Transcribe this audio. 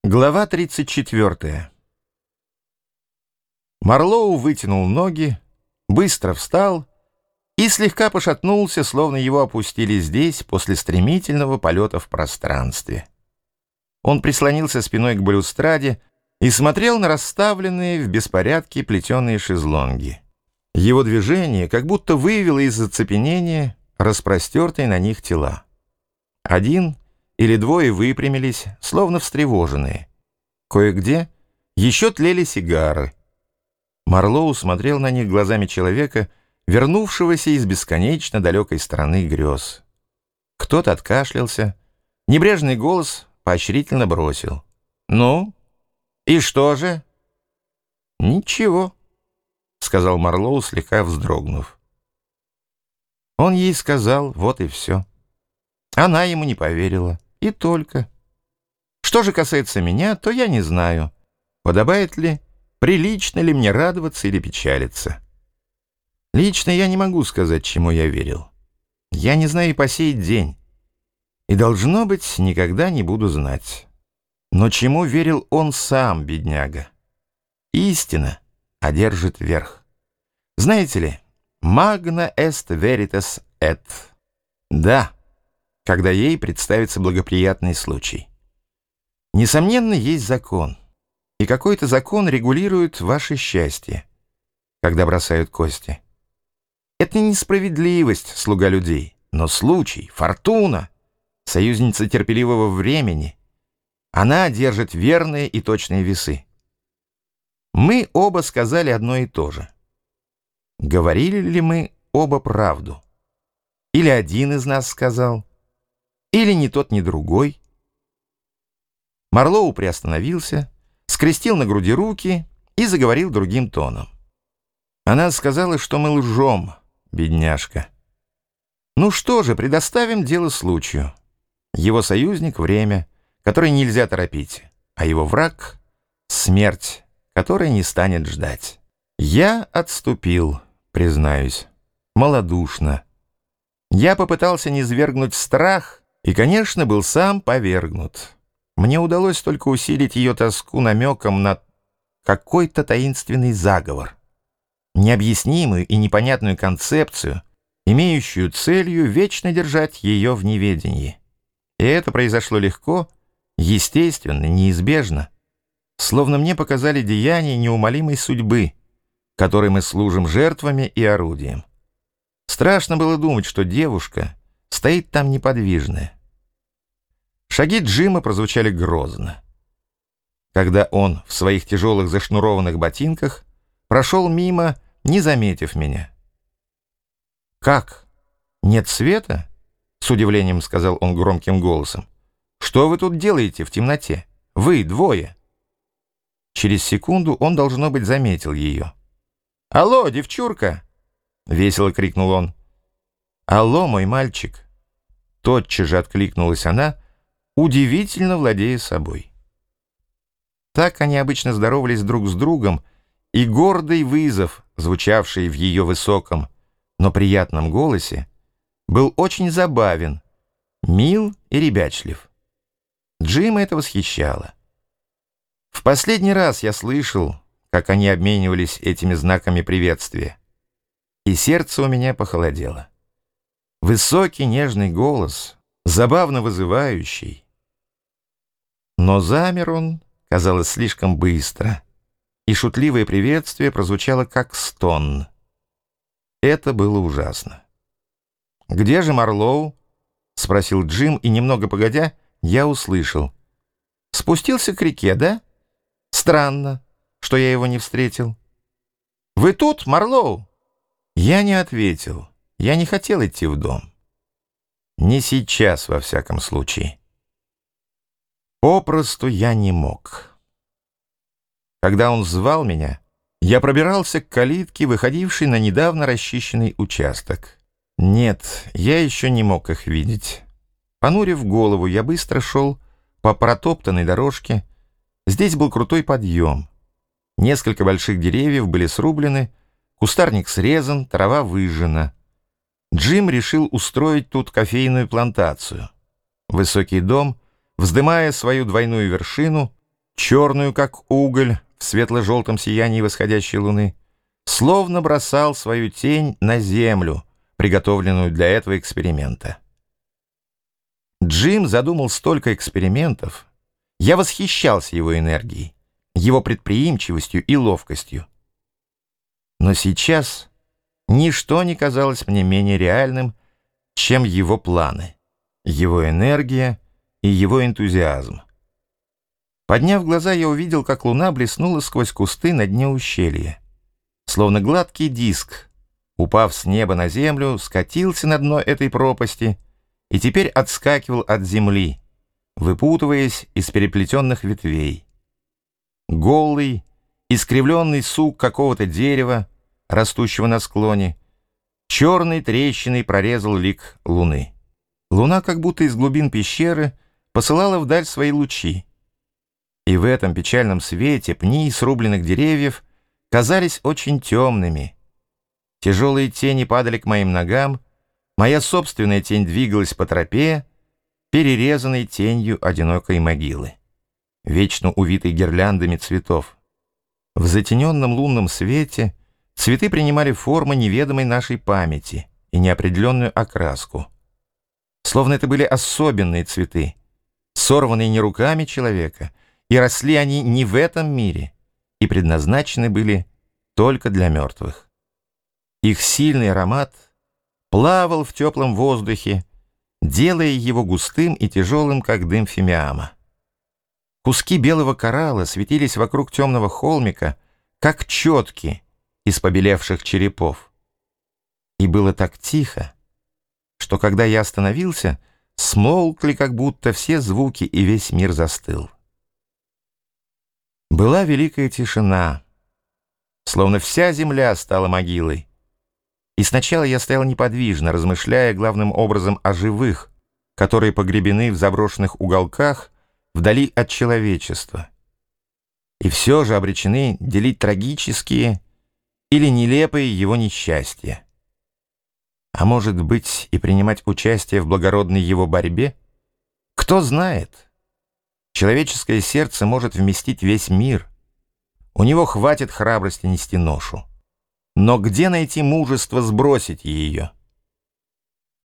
Глава 34. Марлоу вытянул ноги, быстро встал и слегка пошатнулся, словно его опустили здесь после стремительного полета в пространстве. Он прислонился спиной к балюстраде и смотрел на расставленные в беспорядке плетеные шезлонги. Его движение как будто вывело из оцепенения распростертые на них тела. Один или двое выпрямились, словно встревоженные. Кое-где еще тлели сигары. Марлоу смотрел на них глазами человека, вернувшегося из бесконечно далекой страны грез. Кто-то откашлялся. Небрежный голос поощрительно бросил: «Ну, и что же?» «Ничего», — сказал Марлоу, слегка вздрогнув. Он ей сказал, вот и все. Она ему не поверила. И только. Что же касается меня, то я не знаю, подобает ли, прилично ли мне радоваться или печалиться. Лично я не могу сказать, чему я верил. Я не знаю и по сей день. И, должно быть, никогда не буду знать. Но чему верил он сам, бедняга? Истина одержит верх. Знаете ли, «Magna est veritas et». Да, когда ей представится благоприятный случай. Несомненно, есть закон. И какой-то закон регулирует ваше счастье, когда бросают кости. Это не несправедливость, слуга людей, но случай, фортуна, союзница терпеливого времени. Она держит верные и точные весы. Мы оба сказали одно и то же. Говорили ли мы оба правду? Или один из нас сказал? Или ни тот, ни другой? Марлоу приостановился, скрестил на груди руки и заговорил другим тоном. Она сказала, что мы лжем, бедняжка. Ну что же, предоставим дело случаю. Его союзник — время, которое нельзя торопить, а его враг — смерть, которая не станет ждать. Я отступил, признаюсь, малодушно. Я попытался низвергнуть страх и, конечно, был сам повергнут. Мне удалось только усилить ее тоску намеком на какой-то таинственный заговор, необъяснимую и непонятную концепцию, имеющую целью вечно держать ее в неведении. И это произошло легко, естественно, неизбежно, словно мне показали деяния неумолимой судьбы, которой мы служим жертвами и орудием. Страшно было думать, что девушка стоит там неподвижная. Шаги Джима прозвучали грозно, когда он в своих тяжелых зашнурованных ботинках прошел мимо, не заметив меня. «Как? Нет света?» — с удивлением сказал он громким голосом. «Что вы тут делаете в темноте? Вы двое!» Через секунду он, должно быть, заметил ее. «Алло, девчурка!» — весело крикнул он. «Алло, мой мальчик!» Тотчас же откликнулась она, удивительно владея собой. Так они обычно здоровались друг с другом, и гордый вызов, звучавший в ее высоком, но приятном голосе, был очень забавен, мил и ребячлив. Джима это восхищало. В последний раз я слышал, как они обменивались этими знаками приветствия, и сердце у меня похолодело. Высокий нежный голос, забавно вызывающий. Но замер он, казалось, слишком быстро, и шутливое приветствие прозвучало как стон. Это было ужасно. «Где же Марлоу?» — спросил Джим, и немного погодя я услышал. «Спустился к реке, да? Странно, что я его не встретил». «Вы тут, Марлоу?» Я не ответил. Я не хотел идти в дом. Не сейчас, во всяком случае. Попросту я не мог. Когда он звал меня, я пробирался к калитке, выходившей на недавно расчищенный участок. Нет, я еще не мог их видеть. Понурив голову, я быстро шел по протоптанной дорожке. Здесь был крутой подъем. Несколько больших деревьев были срублены, кустарник срезан, трава выжжена. Джим решил устроить тут кофейную плантацию. Высокий дом, вздымая свою двойную вершину, черную, как уголь, в светло-желтом сиянии восходящей луны, словно бросал свою тень на землю, приготовленную для этого эксперимента. Джим задумал столько экспериментов. Я восхищался его энергией, его предприимчивостью и ловкостью. Но сейчас ничто не казалось мне менее реальным, чем его планы, его энергия и его энтузиазм. Подняв глаза, я увидел, как луна блеснула сквозь кусты на дне ущелья. Словно гладкий диск, упав с неба на землю, скатился на дно этой пропасти и теперь отскакивал от земли, выпутываясь из переплетенных ветвей. Голый, искривленный сук какого-то дерева, растущего на склоне, черной трещиной прорезал лик луны. Луна, как будто из глубин пещеры, посылала вдаль свои лучи. И в этом печальном свете пни срубленных деревьев казались очень темными. Тяжелые тени падали к моим ногам, моя собственная тень двигалась по тропе, перерезанной тенью одинокой могилы, вечно увитой гирляндами цветов. В затененном лунном свете цветы принимали формы неведомой нашей памяти и неопределенную окраску. Словно это были особенные цветы, сорванные не руками человека, и росли они не в этом мире, и предназначены были только для мертвых. Их сильный аромат плавал в теплом воздухе, делая его густым и тяжелым, как дым фимиама. Куски белого коралла светились вокруг темного холмика, как четки из побелевших черепов. И было так тихо, что когда я остановился, смолкли как будто все звуки, и весь мир застыл. Была великая тишина, словно вся земля стала могилой. И сначала я стоял неподвижно, размышляя главным образом о живых, которые погребены в заброшенных уголках вдали от человечества, и все же обречены делить трагические или нелепые его несчастья. А может быть, и принимать участие в благородной его борьбе? Кто знает? Человеческое сердце может вместить весь мир. У него хватит храбрости нести ношу. Но где найти мужество сбросить ее?